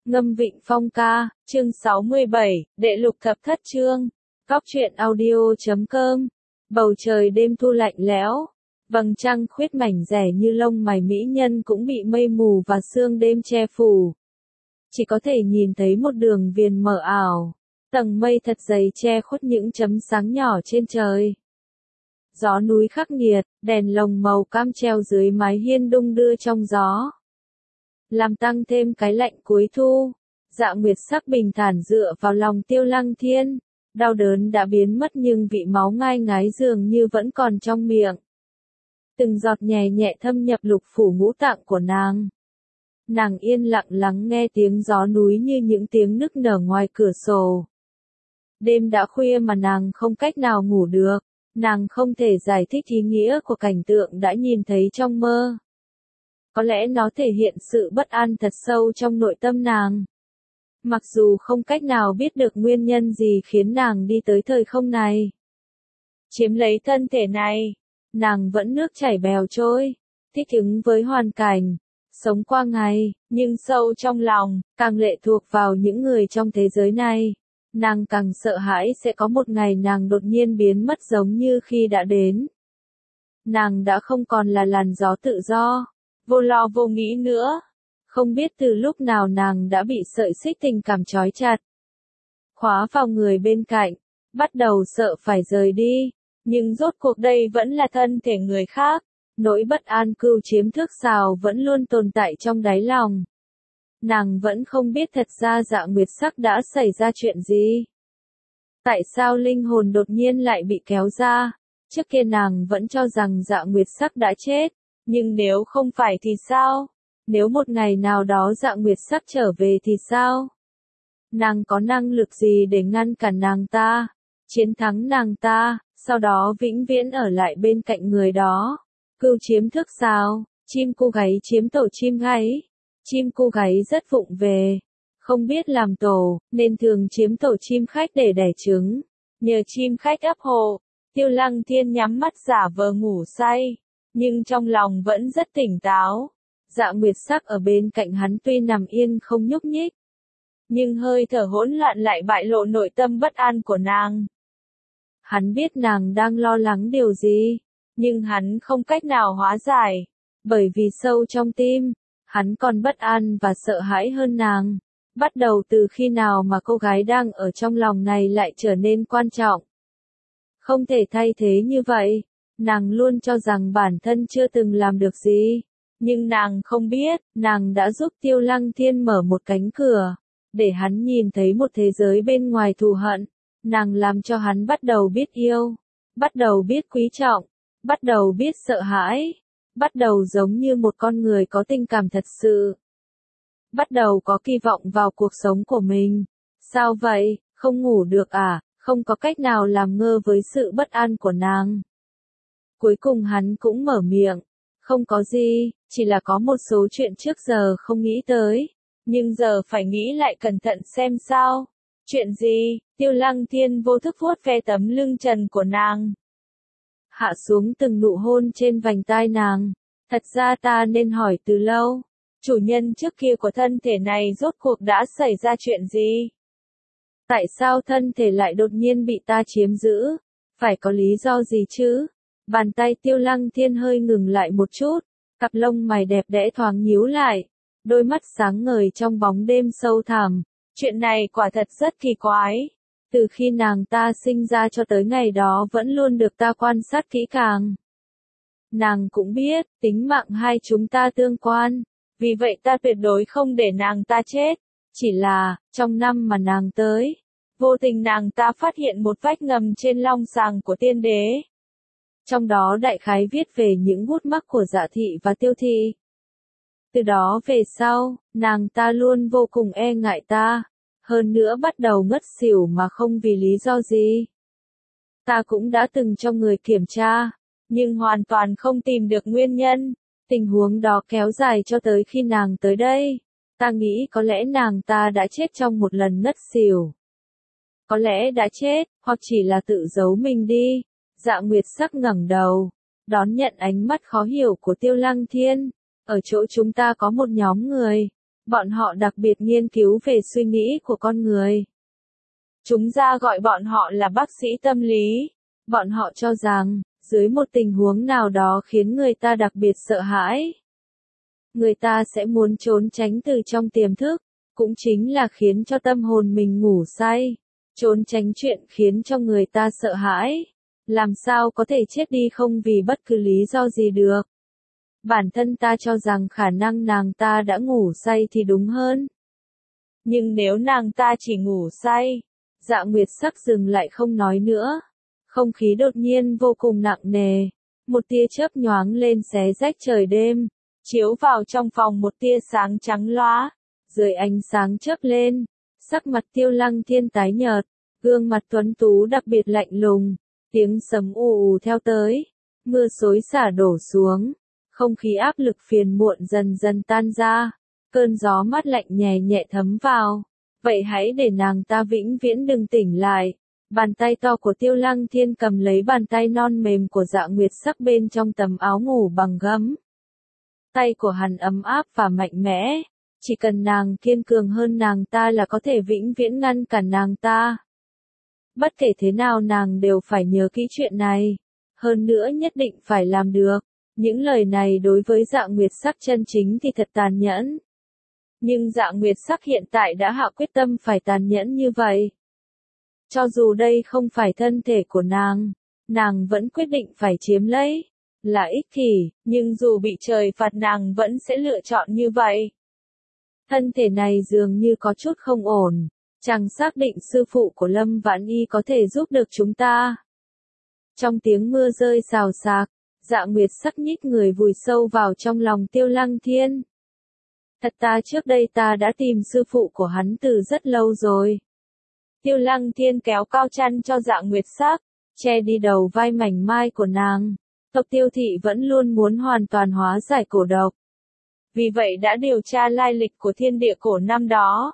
Ngâm Vịnh Phong ca, chương 67, đệ lục thập thất chương. Góc truyện audio.com. Bầu trời đêm thu lạnh lẽo, vầng trăng khuyết mảnh rẻ như lông mày mỹ nhân cũng bị mây mù và sương đêm che phủ. Chỉ có thể nhìn thấy một đường viền mờ ảo, tầng mây thật dày che khuất những chấm sáng nhỏ trên trời. Gió núi khắc nghiệt, đèn lồng màu cam treo dưới mái hiên đung đưa trong gió, làm tăng thêm cái lạnh cuối thu. Dạ Nguyệt Sắc bình thản dựa vào lòng Tiêu Lăng Thiên, đau đớn đã biến mất nhưng vị máu ngai ngái dường như vẫn còn trong miệng. Từng giọt nhẹ nhẹ thâm nhập lục phủ ngũ tạng của nàng. Nàng yên lặng lắng nghe tiếng gió núi như những tiếng nức nở ngoài cửa sổ. Đêm đã khuya mà nàng không cách nào ngủ được, nàng không thể giải thích ý nghĩa của cảnh tượng đã nhìn thấy trong mơ. Có lẽ nó thể hiện sự bất an thật sâu trong nội tâm nàng. Mặc dù không cách nào biết được nguyên nhân gì khiến nàng đi tới thời không này, chiếm lấy thân thể này, nàng vẫn nước chảy bèo trôi, thích ứng với hoàn cảnh, sống qua ngày, nhưng sâu trong lòng, càng lệ thuộc vào những người trong thế giới này, nàng càng sợ hãi sẽ có một ngày nàng đột nhiên biến mất giống như khi đã đến. Nàng đã không còn là làn gió tự do, vô lo vô nghĩ nữa. Không biết từ lúc nào nàng đã bị sợi xích tình cảm trói chặt, khóa vào người bên cạnh, bắt đầu sợ phải rời đi, nhưng rốt cuộc đây vẫn là thân thể người khác, nỗi bất an cưu chiếm thước sào vẫn luôn tồn tại trong đáy lòng. Nàng vẫn không biết thật ra Dạ Nguyệt Sắc đã xảy ra chuyện gì. Tại sao linh hồn đột nhiên lại bị kéo ra? Trước kia nàng vẫn cho rằng Dạ Nguyệt Sắc đã chết, nhưng nếu không phải thì sao? Nếu một ngày nào đó Dạ Nguyệt Sắc trở về thì sao? Nàng có năng lực gì để ngăn cản nàng ta, chiến thắng nàng ta, sau đó vĩnh viễn ở lại bên cạnh người đó? Cưu chiếm thước sào, chim cu gáy chiếm tổ chim gáy. Chim cu gáy rất vụng về, không biết làm tổ, nên thường chiếm tổ chim khách để đẻ trứng. Nhờ chim khách ấp hộ, Tiêu Lăng Thiên nhắm mắt giả vờ ngủ say, nhưng trong lòng vẫn rất tỉnh táo. Dạ Nguyệt Sắc ở bên cạnh hắn tuy nằm yên không nhúc nhích, nhưng hơi thở hỗn loạn lại bại lộ nội tâm bất an của nàng. Hắn biết nàng đang lo lắng điều gì, nhưng hắn không cách nào hóa giải, bởi vì sâu trong tim, hắn còn bất an và sợ hãi hơn nàng. Bắt đầu từ khi nào mà cô gái đang ở trong lòng này lại trở nên quan trọng? Không thể thay thế như vậy, nàng luôn cho rằng bản thân chưa từng làm được gì. Nhưng nàng không biết, nàng đã giúp Tiêu Lăng Thiên mở một cánh cửa, để hắn nhìn thấy một thế giới bên ngoài thù hận. Nàng làm cho hắn bắt đầu biết yêu, bắt đầu biết quý trọng, bắt đầu biết sợ hãi, bắt đầu giống như một con người có tình cảm thật sự. Bắt đầu có kỳ vọng vào cuộc sống của mình. Sao vậy, không ngủ được à? Không có cách nào làm ngơ với sự bất an của nàng. Cuối cùng hắn cũng mở miệng. Không có gì, chỉ là có một số chuyện trước giờ không nghĩ tới, nhưng giờ phải nghĩ lại cẩn thận xem sao. Chuyện gì? Tiêu Lăng Thiên vô thức vuốt ve tấm lưng trần của nàng, hạ xuống từng nụ hôn trên vành tai nàng. Thật ra ta nên hỏi từ lâu, chủ nhân trước kia của thân thể này rốt cuộc đã xảy ra chuyện gì? Tại sao thân thể lại đột nhiên bị ta chiếm giữ? Phải có lý do gì chứ? Bàn tay Tiêu Lăng Thiên hơi ngừng lại một chút, cặp lông mày đẹp đẽ thoáng nhíu lại, đôi mắt sáng ngời trong bóng đêm sâu thẳm. Chuyện này quả thật rất kỳ quái. Từ khi nàng ta sinh ra cho tới ngày đó vẫn luôn được ta quan sát kỹ càng. Nàng cũng biết, tính mạng hai chúng ta tương quan, vì vậy ta tuyệt đối không để nàng ta chết. Chỉ là, trong năm mà nàng tới, vô tình nàng ta phát hiện một vách ngầm trên long sàng của tiên đế. Trong đó đại khái viết về những gút mắc của Dạ Thị và Tiêu Thị. Từ đó về sau, nàng ta luôn vô cùng e ngại ta, hơn nữa bắt đầu ngất xỉu mà không vì lý do gì. Ta cũng đã từng cho người kiểm tra, nhưng hoàn toàn không tìm được nguyên nhân. Tình huống đó kéo dài cho tới khi nàng tới đây. Ta nghĩ có lẽ nàng ta đã chết trong một lần ngất xỉu. Có lẽ đã chết, hoặc chỉ là tự giấu mình đi. Dạ Nguyệt Sắc ngẩng đầu, đón nhận ánh mắt khó hiểu của Tiêu Lăng Thiên. Ở chỗ chúng ta có một nhóm người, Bọn họ đặc biệt nghiên cứu về suy nghĩ của con người. Chúng ta gọi bọn họ là bác sĩ tâm lý. Bọn họ cho rằng, dưới một tình huống nào đó khiến người ta đặc biệt sợ hãi, người ta sẽ muốn trốn tránh từ trong tiềm thức, cũng chính là khiến cho tâm hồn mình ngủ say, trốn tránh chuyện khiến cho người ta sợ hãi. Làm sao có thể chết đi không vì bất cứ lý do gì được. Bản thân ta cho rằng khả năng nàng ta đã ngủ say thì đúng hơn. Nhưng nếu nàng ta chỉ ngủ say, Dạ Nguyệt Sắc dừng lại không nói nữa. Không khí đột nhiên vô cùng nặng nề. Một tia chớp nhoáng lên xé rách trời đêm, chiếu vào trong phòng một tia sáng trắng loá. Dưới ánh sáng chớp lên, sắc mặt Tiêu Lăng Thiên tái nhợt, gương mặt tuấn tú đặc biệt lạnh lùng, tiếng sấm ù ù theo tới, mưa xối xả đổ xuống, không khí áp lực phiền muộn dần dần tan ra, cơn gió mát lạnh nhẹ nhẹ thấm vào. Vậy hãy để nàng ta vĩnh viễn đừng tỉnh lại. Bàn tay to của Tiêu Lăng Thiên cầm lấy bàn tay non mềm của Dạ Nguyệt Sắc bên trong tấm áo ngủ bằng gấm. Tay của hắn ấm áp và mạnh mẽ, chỉ cần nàng kiên cường hơn nàng ta là có thể vĩnh viễn ngăn cản nàng ta. Bất kể thế nào nàng đều phải nhớ kỹ chuyện này, hơn nữa nhất định phải làm được. Những lời này đối với Dạ Nguyệt Sắc chân chính thì thật tàn nhẫn. Nhưng Dạ Nguyệt Sắc hiện tại đã hạ quyết tâm phải tàn nhẫn như vậy. Cho dù đây không phải thân thể của nàng vẫn quyết định phải chiếm lấy. Là ích kỷ, nhưng dù bị trời phạt nàng vẫn sẽ lựa chọn như vậy. Thân thể này dường như có chút không ổn. Chàng xác định sư phụ của Lâm Vãn Y có thể giúp được chúng ta. Trong tiếng mưa rơi xào xạc, Dạ Nguyệt Sắc nhích người vùi sâu vào trong lòng Tiêu Lăng Thiên. Thật ta trước đây ta đã tìm sư phụ của hắn từ rất lâu rồi. Tiêu Lăng Thiên kéo cao chăn cho Dạ Nguyệt Sắc, che đi đầu vai mảnh mai của nàng. Tộc Tiêu thị vẫn luôn muốn hoàn toàn hóa giải cổ độc. Vì vậy đã điều tra lai lịch của thiên địa cổ năm đó.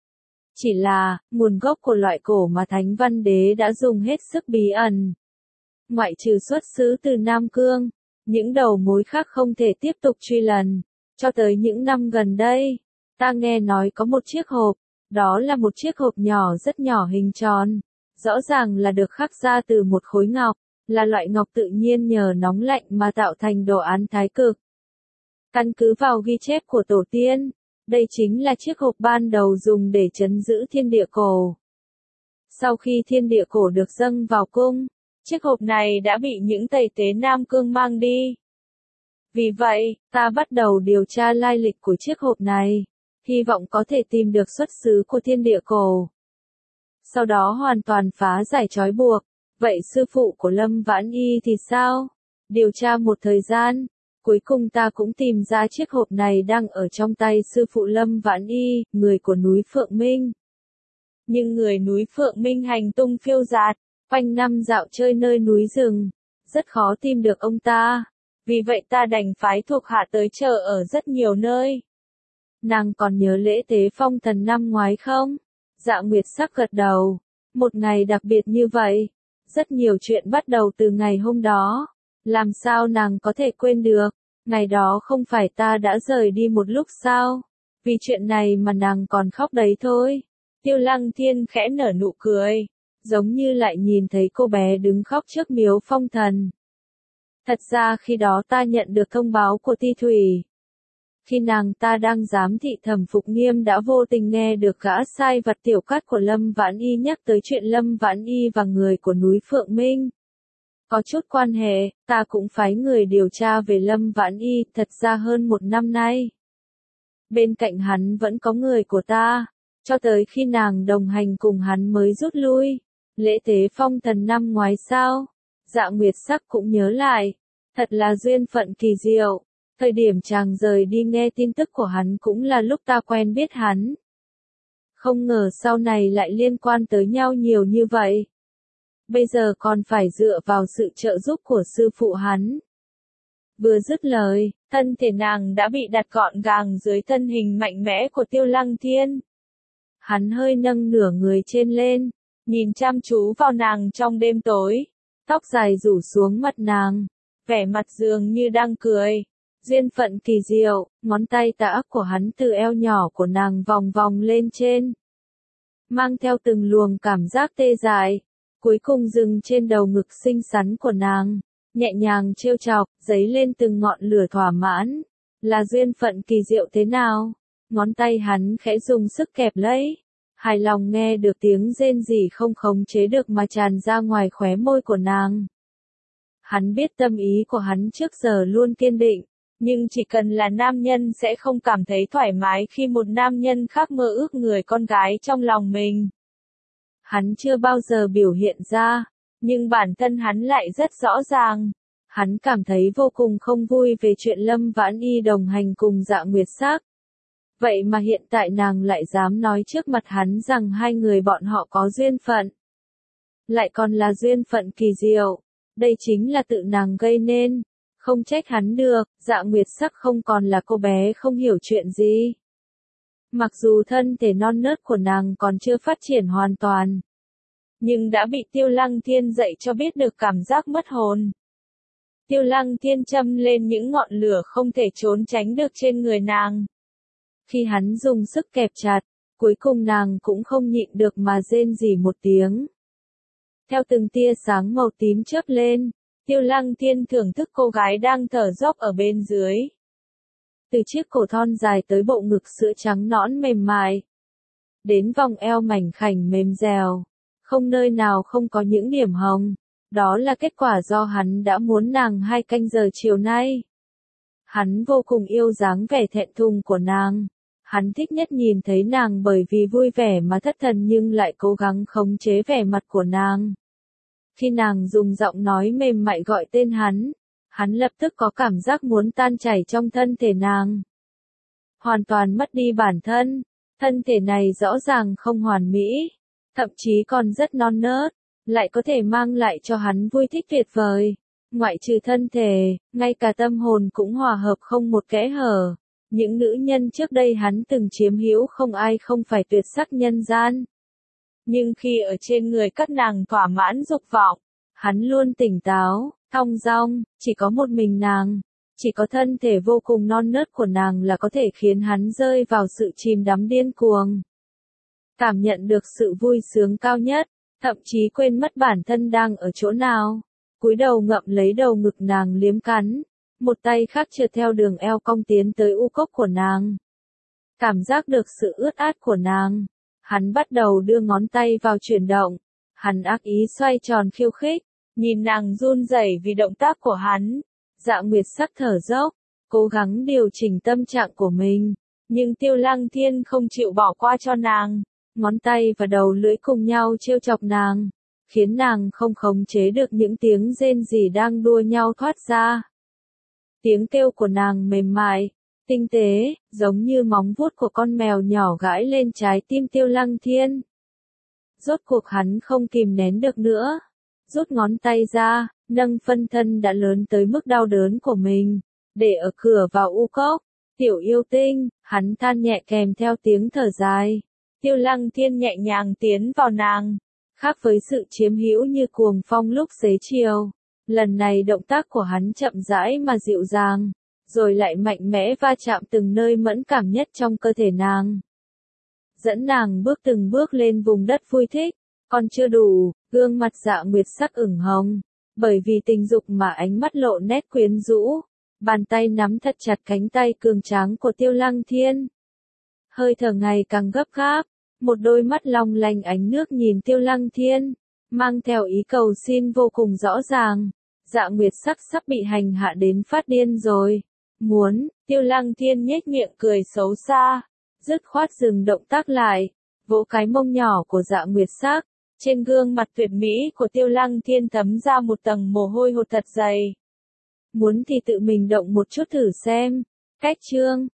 Chỉ là, nguồn gốc của loại cổ mà Thánh Văn Đế đã dùng hết sức bí ẩn. Ngoại trừ xuất xứ từ Nam Cương, những đầu mối khác không thể tiếp tục truy lần. Cho tới những năm gần đây, ta nghe nói có một chiếc hộp, đó là một chiếc hộp nhỏ rất nhỏ hình tròn. Rõ ràng là được khắc ra từ một khối ngọc, là loại ngọc tự nhiên nhờ nóng lạnh mà tạo thành đồ án thái cực. Căn cứ vào ghi chép của tổ tiên, đây chính là chiếc hộp ban đầu dùng để trấn giữ thiên địa cổ. Sau khi thiên địa cổ được dâng vào cung, chiếc hộp này đã bị những tây tế Nam Cương mang đi. Vì vậy, ta bắt đầu điều tra lai lịch của chiếc hộp này, hy vọng có thể tìm được xuất xứ của thiên địa cổ. Sau đó hoàn toàn phá giải trói buộc. Vậy sư phụ của Lâm Vãn Y thì sao? Điều tra một thời gian, cuối cùng ta cũng tìm ra chiếc hộp này đang ở trong tay sư phụ Lâm Vãn Y, người của núi Phượng Minh. Nhưng người núi Phượng Minh hành tung phiêu dạt, quanh năm dạo chơi nơi núi rừng, rất khó tìm được ông ta. Vì vậy ta đành phái thuộc hạ tới chờ ở rất nhiều nơi. Nàng còn nhớ lễ tế phong thần năm ngoái không? Dạ Nguyệt Sắc gật đầu. Một ngày đặc biệt như vậy. Rất nhiều chuyện bắt đầu từ ngày hôm đó. Làm sao nàng có thể quên được? Ngày đó không phải ta đã rời đi một lúc sao? Vì chuyện này mà nàng còn khóc đấy thôi. Tiêu Lăng Thiên khẽ nở nụ cười. Giống như lại nhìn thấy cô bé đứng khóc trước miếu phong thần. Thật ra khi đó ta nhận được thông báo của Ti Thủy. Khi nàng ta đang giám thị Thẩm Phục Nghiêm đã vô tình nghe được gã sai vặt Tiểu Cát của Lâm Vãn Y nhắc tới chuyện Lâm Vãn Y và người của núi Phượng Minh. Có chút quan hệ, ta cũng phái người điều tra về Lâm Vãn Y, thật ra hơn một năm nay. Bên cạnh hắn vẫn có người của ta, cho tới khi nàng đồng hành cùng hắn mới rút lui. Lễ tế phong thần năm ngoái sao? Dạ Nguyệt Sắc cũng nhớ lại, thật là duyên phận kỳ diệu. Thời điểm chàng rời đi nghe tin tức của hắn cũng là lúc ta quen biết hắn. Không ngờ sau này lại liên quan tới nhau nhiều như vậy. Bây giờ còn phải dựa vào sự trợ giúp của sư phụ hắn. Vừa dứt lời, thân thể nàng đã bị đặt gọn gàng dưới thân hình mạnh mẽ của Tiêu Lăng Thiên. Hắn hơi nâng nửa người trên lên, nhìn chăm chú vào nàng trong đêm tối, tóc dài rủ xuống mặt nàng, vẻ mặt dường như đang cười. Duyên phận kỳ diệu, ngón tay tà ác của hắn từ eo nhỏ của nàng vòng vòng lên trên. Mang theo từng luồng cảm giác tê dại, cuối cùng dừng trên đầu ngực xinh xắn của nàng, nhẹ nhàng trêu chọc, dấy lên từng ngọn lửa thỏa mãn. Là duyên phận kỳ diệu thế nào? Ngón tay hắn khẽ dùng sức kẹp lấy. Hài lòng nghe được tiếng rên rỉ không khống chế được mà tràn ra ngoài khóe môi của nàng. Hắn biết tâm ý của hắn trước giờ luôn kiên định, nhưng chỉ cần là nam nhân sẽ không cảm thấy thoải mái khi một nam nhân khác mơ ước người con gái trong lòng mình. Hắn chưa bao giờ biểu hiện ra, nhưng bản thân hắn lại rất rõ ràng. Hắn cảm thấy vô cùng không vui về chuyện Lâm Vãn Y đồng hành cùng Dạ Nguyệt Sắc. Vậy mà hiện tại nàng lại dám nói trước mặt hắn rằng hai người bọn họ có duyên phận. Lại còn là duyên phận kỳ diệu. Đây chính là tự nàng gây nên. Không trách hắn được, Dạ Nguyệt Sắc không còn là cô bé không hiểu chuyện gì. Mặc dù thân thể non nớt của nàng còn chưa phát triển hoàn toàn, nhưng đã bị Tiêu Lăng Thiên dạy cho biết được cảm giác mất hồn. Tiêu Lăng Thiên châm lên những ngọn lửa không thể trốn tránh được trên người nàng. Khi hắn dùng sức kẹp chặt, cuối cùng nàng cũng không nhịn được mà rên rỉ một tiếng. Theo từng tia sáng màu tím chớp lên, Tiêu Lăng Thiên thưởng thức cô gái đang thở dốc ở bên dưới. Từ chiếc cổ thon dài tới bộ ngực sữa trắng nõn mềm mại, đến vòng eo mảnh khảnh mềm dẻo, không nơi nào không có những điểm hồng. Đó là kết quả do hắn đã muốn nàng 2 canh giờ chiều nay. Hắn vô cùng yêu dáng vẻ thẹn thùng của nàng. Hắn thích nhất nhìn thấy nàng bởi vì vui vẻ mà thất thần nhưng lại cố gắng khống chế vẻ mặt của nàng. Khi nàng dùng giọng nói mềm mại gọi tên hắn lập tức có cảm giác muốn tan chảy trong thân thể nàng. Hoàn toàn mất đi bản thân, thân thể này rõ ràng không hoàn mỹ, thậm chí còn rất non nớt, lại có thể mang lại cho hắn vui thích tuyệt vời. Ngoại trừ thân thể, ngay cả tâm hồn cũng hòa hợp không một kẽ hở. Những nữ nhân trước đây hắn từng chiếm hữu không ai không phải tuyệt sắc nhân gian. Nhưng khi ở trên người các nàng thỏa mãn dục vọng, hắn luôn tỉnh táo, thong dong, chỉ có một mình nàng. Chỉ có thân thể vô cùng non nớt của nàng là có thể khiến hắn rơi vào sự chìm đắm điên cuồng. Cảm nhận được sự vui sướng cao nhất, thậm chí quên mất bản thân đang ở chỗ nào. Cúi đầu ngậm lấy đầu ngực nàng liếm cắn, một tay khác trượt theo đường eo cong tiến tới u cốc của nàng. Cảm giác được sự ướt át của nàng, hắn bắt đầu đưa ngón tay vào chuyển động. Hắn ác ý xoay tròn khiêu khích, nhìn nàng run rẩy vì động tác của hắn. Dạ Nguyệt Sắc thở dốc, cố gắng điều chỉnh tâm trạng của mình, nhưng Tiêu Lăng Thiên không chịu bỏ qua cho nàng. Ngón tay và đầu lưỡi cùng nhau trêu chọc nàng, khiến nàng không khống chế được những tiếng rên rỉ đang đua nhau thoát ra. Tiếng kêu của nàng mềm mại, tinh tế, giống như móng vuốt của con mèo nhỏ gãi lên trái tim Tiêu Lăng Thiên. Rốt cuộc hắn không kìm nén được nữa, rút ngón tay ra, nâng phân thân đã lớn tới mức đau đớn của mình, để ở cửa vào u cốc. Tiểu yêu tinh, hắn than nhẹ kèm theo tiếng thở dài. Tiêu Lăng Thiên nhẹ nhàng tiến vào nàng, khác với sự chiếm hữu như cuồng phong lúc xế chiều. Lần này động tác của hắn chậm rãi mà dịu dàng, rồi lại mạnh mẽ va chạm từng nơi mẫn cảm nhất trong cơ thể nàng. Dẫn nàng bước từng bước lên vùng đất vui thích, còn chưa đủ, gương mặt Dạ Nguyệt Sắc ửng hồng, bởi vì tình dục mà ánh mắt lộ nét quyến rũ, bàn tay nắm thật chặt cánh tay cường tráng của Tiêu Lăng Thiên. Hơi thở ngày càng gấp gáp, một đôi mắt long lanh ánh nước nhìn Tiêu Lăng Thiên, mang theo ý cầu xin vô cùng rõ ràng. Dạ Nguyệt Sắc sắp bị hành hạ đến phát điên rồi. Muốn, Tiêu Lăng Thiên nhếch miệng cười xấu xa, dứt khoát dừng động tác lại, vỗ cái mông nhỏ của Dạ Nguyệt Sắc. Trên gương mặt tuyệt mỹ của Tiêu Lăng Thiên thấm ra một tầng mồ hôi hột thật dày. Muốn thì tự mình động một chút thử xem. Cách chương